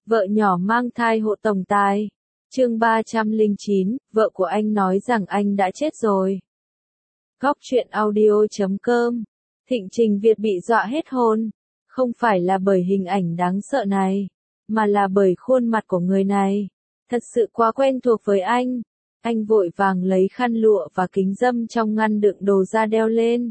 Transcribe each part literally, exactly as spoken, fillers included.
Vợ nhỏ mang thai hộ tổng tài. Chương ba trăm lẻ chín, vợ của anh nói rằng anh đã chết rồi. Góc truyện audio chấm com. Thịnh Trình Việt bị dọa hết hồn. Không phải là bởi hình ảnh đáng sợ này, mà là bởi khuôn mặt của người này. Thật sự quá quen thuộc với anh. Anh vội vàng lấy khăn lụa và kính râm trong ngăn đựng đồ ra đeo lên.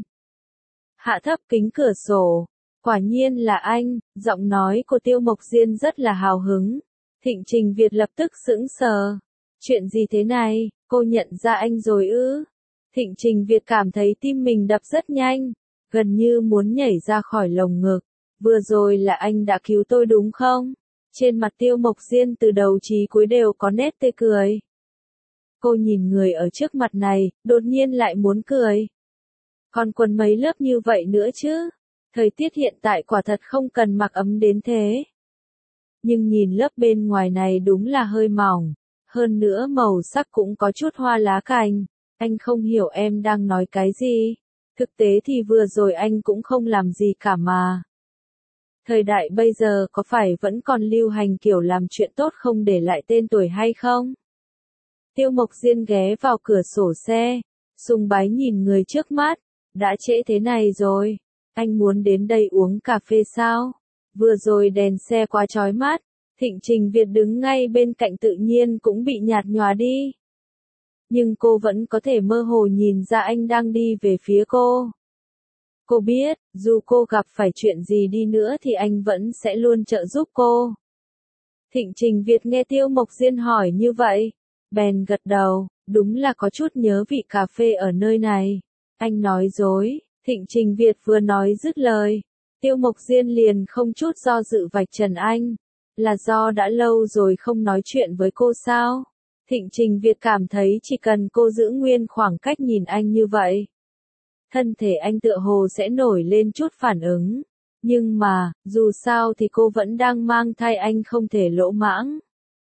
Hạ thấp kính cửa sổ. Quả nhiên là anh, giọng nói của Tiêu Mộc Diên rất là hào hứng. Thịnh Trình Việt lập tức sững sờ. Chuyện gì thế này, cô nhận ra anh rồi ư? Thịnh Trình Việt cảm thấy tim mình đập rất nhanh, gần như muốn nhảy ra khỏi lồng ngực. Vừa rồi là anh đã cứu tôi đúng không? Trên mặt Tiêu Mộc Diên từ đầu chí cuối đều có nét tươi cười. Cô nhìn người ở trước mặt này, đột nhiên lại muốn cười. Còn quần mấy lớp như vậy nữa chứ? Thời tiết hiện tại quả thật không cần mặc ấm đến thế. Nhưng nhìn lớp bên ngoài này đúng là hơi mỏng. Hơn nữa màu sắc cũng có chút hoa lá cành. Anh không hiểu em đang nói cái gì. Thực tế thì vừa rồi anh cũng không làm gì cả mà. Thời đại bây giờ có phải vẫn còn lưu hành kiểu làm chuyện tốt không để lại tên tuổi hay không? Tiêu Mộc Diên ghé vào cửa sổ xe, sùng bái nhìn người trước mắt. Đã trễ thế này rồi. Anh muốn đến đây uống cà phê sao? Vừa rồi đèn xe quá chói mắt, Thịnh Trình Việt đứng ngay bên cạnh tự nhiên cũng bị nhạt nhòa đi. Nhưng cô vẫn có thể mơ hồ nhìn ra anh đang đi về phía cô. Cô biết, dù cô gặp phải chuyện gì đi nữa thì anh vẫn sẽ luôn trợ giúp cô. Thịnh Trình Việt nghe Tiêu Mộc Diên hỏi như vậy, bèn gật đầu, đúng là có chút nhớ vị cà phê ở nơi này. Anh nói dối. Thịnh Trình Việt vừa nói dứt lời, Tiêu Mộc Diên liền không chút do dự vạch trần anh. Là do đã lâu rồi không nói chuyện với cô sao? Thịnh Trình Việt cảm thấy chỉ cần cô giữ nguyên khoảng cách nhìn anh như vậy, thân thể anh tựa hồ sẽ nổi lên chút phản ứng. Nhưng mà, dù sao thì cô vẫn đang mang thai, anh không thể lỗ mãng.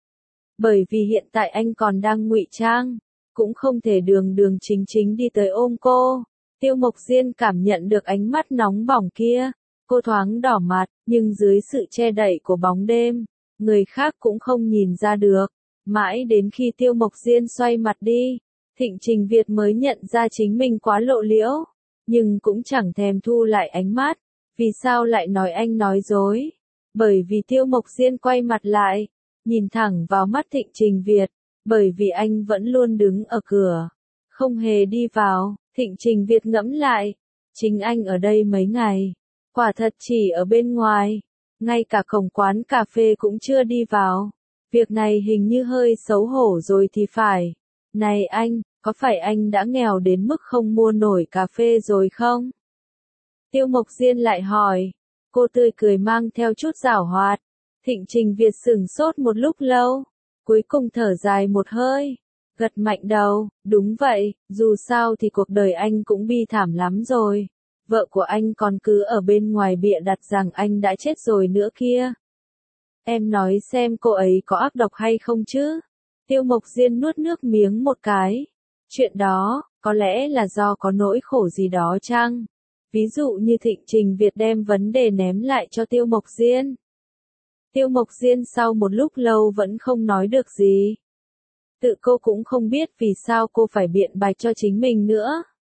Bởi vì hiện tại anh còn đang ngụy trang, cũng không thể đường đường chính chính đi tới ôm cô. Tiêu Mộc Diên cảm nhận được ánh mắt nóng bỏng kia, cô thoáng đỏ mặt, nhưng dưới sự che đậy của bóng đêm, người khác cũng không nhìn ra được. Mãi đến khi Tiêu Mộc Diên xoay mặt đi, Thịnh Trình Việt mới nhận ra chính mình quá lộ liễu, nhưng cũng chẳng thèm thu lại ánh mắt. Vì sao lại nói anh nói dối? Bởi vì Tiêu Mộc Diên quay mặt lại, nhìn thẳng vào mắt Thịnh Trình Việt, bởi vì anh vẫn luôn đứng ở cửa, không hề đi vào. Thịnh Trình Việt ngẫm lại, chính anh ở đây mấy ngày, quả thật chỉ ở bên ngoài, ngay cả cổng quán cà phê cũng chưa đi vào. Việc này hình như hơi xấu hổ rồi thì phải. Này anh, có phải anh đã nghèo đến mức không mua nổi cà phê rồi không? Tiêu Mộc Diên lại hỏi, cô tươi cười mang theo chút giảo hoạt. Thịnh Trình Việt sửng sốt một lúc lâu, cuối cùng thở dài một hơi. Gật mạnh đầu, đúng vậy, dù sao thì cuộc đời anh cũng bi thảm lắm rồi. Vợ của anh còn cứ ở bên ngoài bịa đặt rằng anh đã chết rồi nữa kia. Em nói xem cô ấy có ác độc hay không chứ? Tiêu Mộc Diên nuốt nước miếng một cái. Chuyện đó, có lẽ là do có nỗi khổ gì đó chăng? Ví dụ như Thịnh Trình Việt đem vấn đề ném lại cho Tiêu Mộc Diên. Tiêu Mộc Diên sau một lúc lâu vẫn không nói được gì. Tự cô cũng không biết vì sao cô phải biện bạch cho chính mình nữa.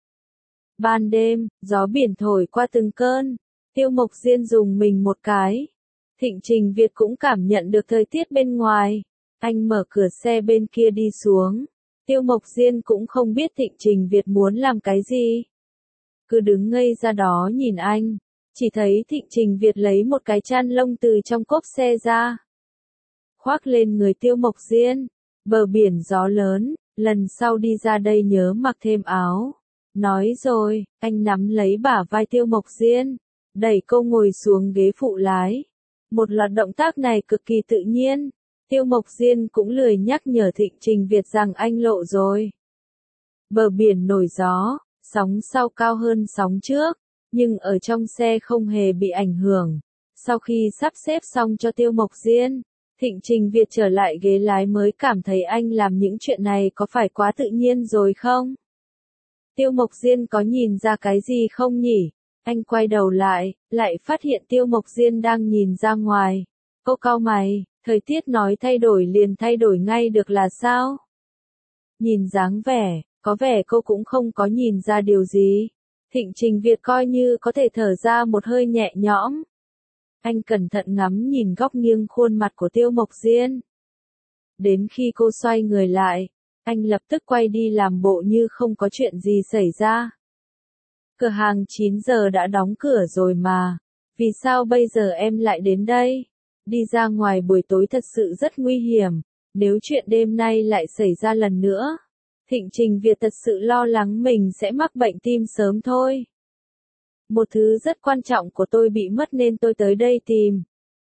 Ban đêm, gió biển thổi qua từng cơn. Tiêu Mộc Diên dùng mình một cái. Thịnh Trình Việt cũng cảm nhận được thời tiết bên ngoài. Anh mở cửa xe bên kia đi xuống. Tiêu Mộc Diên cũng không biết Thịnh Trình Việt muốn làm cái gì. Cứ đứng ngây ra đó nhìn anh. Chỉ thấy Thịnh Trình Việt lấy một cái chăn lông từ trong cốp xe ra, khoác lên người Tiêu Mộc Diên. Bờ biển gió lớn, lần sau đi ra đây nhớ mặc thêm áo. Nói rồi, anh nắm lấy bả vai Tiêu Mộc Diên, đẩy cô ngồi xuống ghế phụ lái. Một loạt động tác này cực kỳ tự nhiên. Tiêu Mộc Diên cũng lười nhắc nhở Thịnh Trình Việt rằng anh lộ rồi. Bờ biển nổi gió, sóng sau cao hơn sóng trước, nhưng ở trong xe không hề bị ảnh hưởng. Sau khi sắp xếp xong cho Tiêu Mộc Diên, Thịnh Trình Việt trở lại ghế lái mới cảm thấy anh làm những chuyện này có phải quá tự nhiên rồi không? Tiêu Mộc Diên có nhìn ra cái gì không nhỉ? Anh quay đầu lại, lại phát hiện Tiêu Mộc Diên đang nhìn ra ngoài. Cô cau mày, Thời tiết nói thay đổi liền thay đổi ngay được là sao? Nhìn dáng vẻ, có vẻ cô cũng không có nhìn ra điều gì. Thịnh Trình Việt coi như có thể thở ra một hơi nhẹ nhõm. Anh cẩn thận ngắm nhìn góc nghiêng khuôn mặt của Tiêu Mộc Diên. Đến khi cô xoay người lại, anh lập tức quay đi làm bộ như không có chuyện gì xảy ra. Cửa hàng chín giờ đã đóng cửa rồi mà, vì sao bây giờ em lại đến đây? Đi ra ngoài buổi tối thật sự rất nguy hiểm, nếu chuyện đêm nay lại xảy ra lần nữa. Thịnh Trình Việt thật sự lo lắng mình sẽ mắc bệnh tim sớm thôi. Một thứ rất quan trọng của tôi bị mất nên tôi tới đây tìm.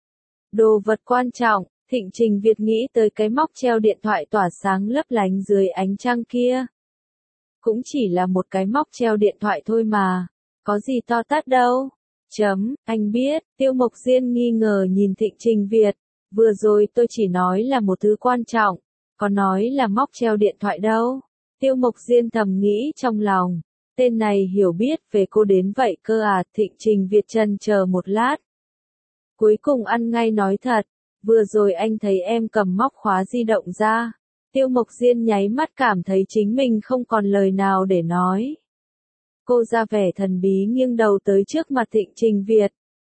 Đồ vật quan trọng, Thịnh Trình Việt nghĩ tới cái móc treo điện thoại tỏa sáng lấp lánh dưới ánh trăng kia. Cũng chỉ là một cái móc treo điện thoại thôi mà, có gì to tát đâu. Chấm, anh biết, Tiêu Mộc Diên nghi ngờ nhìn Thịnh Trình Việt, vừa rồi tôi chỉ nói là một thứ quan trọng, có nói là móc treo điện thoại đâu. Tiêu Mộc Diên thầm nghĩ trong lòng, tên này hiểu biết về cô đến vậy cơ à. Thịnh Trình Việt chần chờ một lát. Cuối cùng ăn ngay nói thật, vừa rồi anh thấy em cầm móc khóa di động ra. Tiêu Mộc Diên nháy mắt cảm thấy chính mình không còn lời nào để nói. Cô ra vẻ thần bí nghiêng đầu tới trước mặt Thịnh Trình Việt.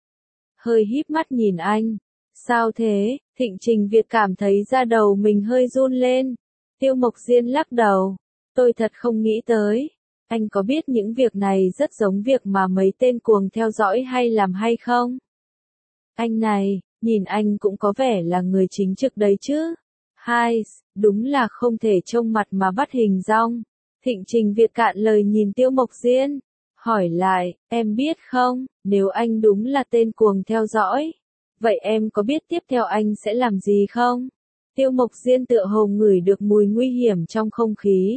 Hơi híp mắt nhìn anh. Sao thế? Thịnh Trình Việt cảm thấy da đầu mình hơi run lên. Tiêu Mộc Diên lắc đầu. Tôi thật không nghĩ tới. Anh có biết những việc này rất giống việc mà mấy tên cuồng theo dõi hay làm hay không? Anh này, nhìn anh cũng có vẻ là người chính trực đấy chứ. Hai, đúng là không thể trông mặt mà bắt hình dong. Thịnh Trình Việt cạn lời nhìn Tiêu Mộc Diên. Hỏi lại, em biết không, nếu anh đúng là tên cuồng theo dõi, vậy em có biết tiếp theo anh sẽ làm gì không? Tiêu Mộc Diên tựa hồ ngửi được mùi nguy hiểm trong không khí.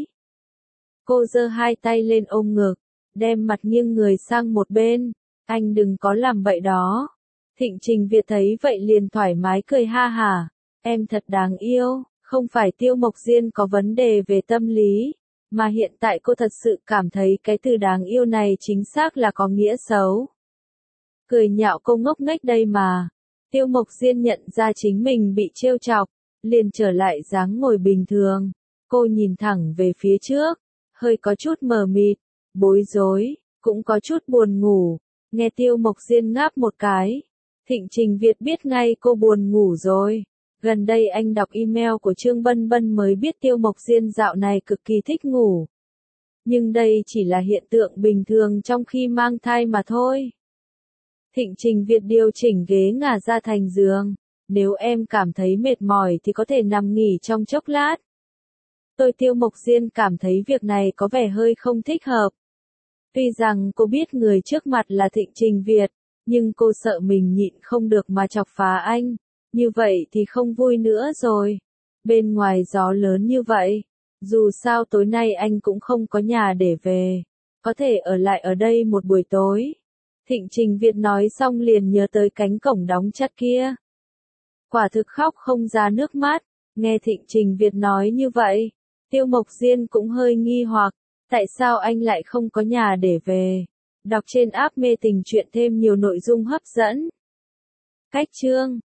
Cô giơ hai tay lên ôm ngực, đem mặt nghiêng người sang một bên. Anh đừng có làm bậy đó. Thịnh Trình Việt thấy vậy liền thoải mái cười ha hả. Em thật đáng yêu, không phải Tiêu Mộc Diên có vấn đề về tâm lý, mà hiện tại cô thật sự cảm thấy cái từ đáng yêu này chính xác là có nghĩa xấu. Cười nhạo cô ngốc nghếch đây mà. Tiêu Mộc Diên nhận ra chính mình bị trêu chọc, liền trở lại dáng ngồi bình thường. Cô nhìn thẳng về phía trước, hơi có chút mờ mịt, bối rối, cũng có chút buồn ngủ. Nghe Tiêu Mộc Diên ngáp một cái, Thịnh Trình Việt biết ngay cô buồn ngủ rồi. Gần đây anh đọc email của Trương Bân Bân mới biết Tiêu Mộc Diên dạo này cực kỳ thích ngủ. Nhưng đây chỉ là hiện tượng bình thường trong khi mang thai mà thôi. Thịnh Trình Việt điều chỉnh ghế ngả ra thành giường. Nếu em cảm thấy mệt mỏi thì có thể nằm nghỉ trong chốc lát. Tôi Tiêu Mộc Diên cảm thấy việc này có vẻ hơi không thích hợp. Tuy rằng cô biết người trước mặt là Thịnh Trình Việt, nhưng cô sợ mình nhịn không được mà chọc phá anh. Như vậy thì không vui nữa rồi. Bên ngoài gió lớn như vậy, dù sao tối nay anh cũng không có nhà để về, có thể ở lại ở đây một buổi tối. Thịnh Trình Việt nói xong liền nhớ tới cánh cổng đóng chặt kia. Quả thực khóc không ra nước mắt. Nghe Thịnh Trình Việt nói như vậy, Tiêu Mộc Diên cũng hơi nghi hoặc, tại sao anh lại không có nhà để về. Đọc trên app Mê Tình Truyện thêm nhiều nội dung hấp dẫn. Cách chương